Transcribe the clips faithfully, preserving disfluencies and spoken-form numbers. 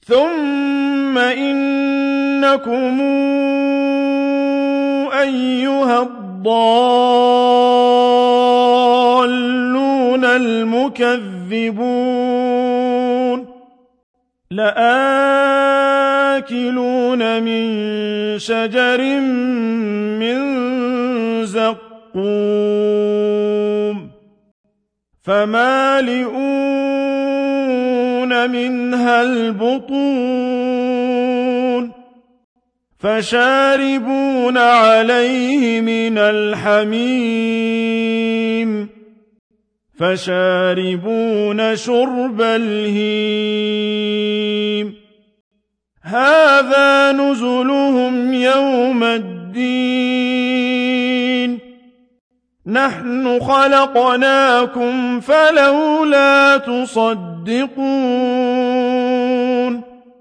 ثم إنكم أيها الضالون المكذبون لآكلون من شجر من زقوم فمالئون منها البطون فشاربون عليه من الحميم فشاربون شرب الهيم هذا نزلهم يوم الدين نحن خلقناكم فلولا تصدقون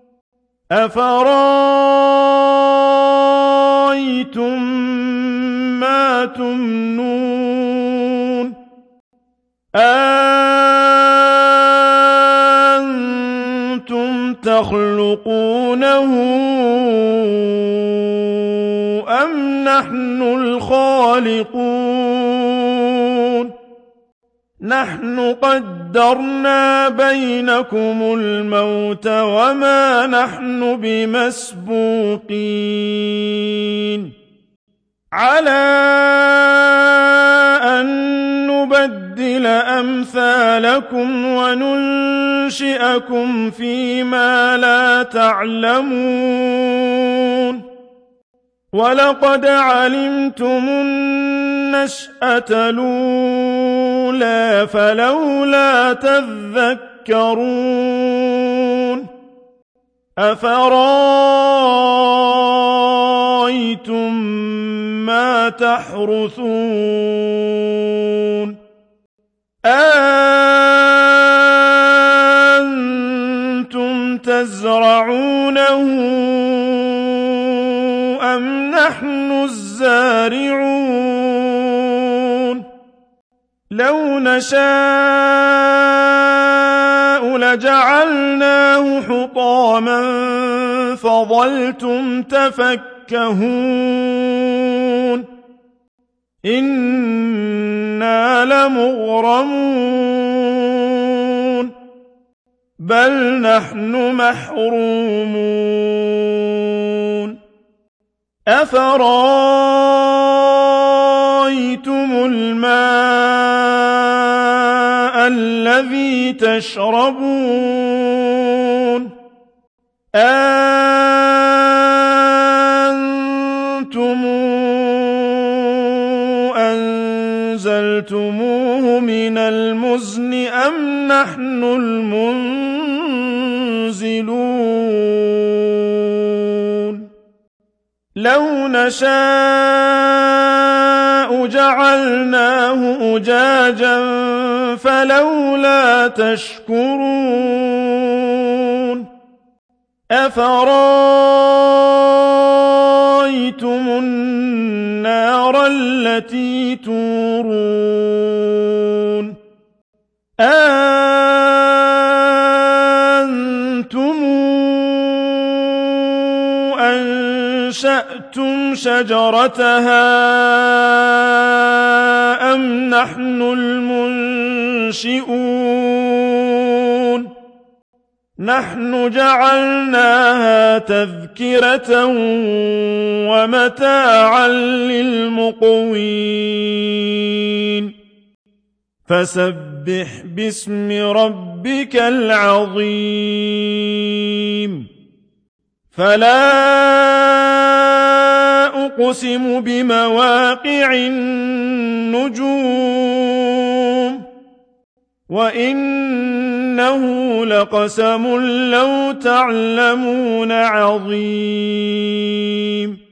أفرأيتم ما تمنون أأنتم تخلقونه أم نحن الخالقون نحن قدرنا بينكم الموت وما نحن بمسبوقين على أن نبدل أمثالكم وننشئكم فيما لا تعلمون ولقد علمتم النشأة الأولى فلولا تذكرون أفرأيتم ما تحرثون أأنتم تزرعونه أم نحن الزارعون لو نشاء لجعلناه حطاما فظلتم تفكهون إنا لمغرمون بل نحن محرومون أفرأيتم الماء الذي تشربون أأنتم أنزلتموه من المزن أم نحن المنزلون لو نشاء جعلناه أجاجا فلولا تشكرون أفرأيتم النار التي تورون أأنتم أنشأتم شجرتها أم نحن المنشئون نحن جعلناها تذكرة ومتاعا للمقوين فسبح باسم ربك العظيم فلا أقسم بمواقع النجوم وإنه لقسم لو تعلمون عظيم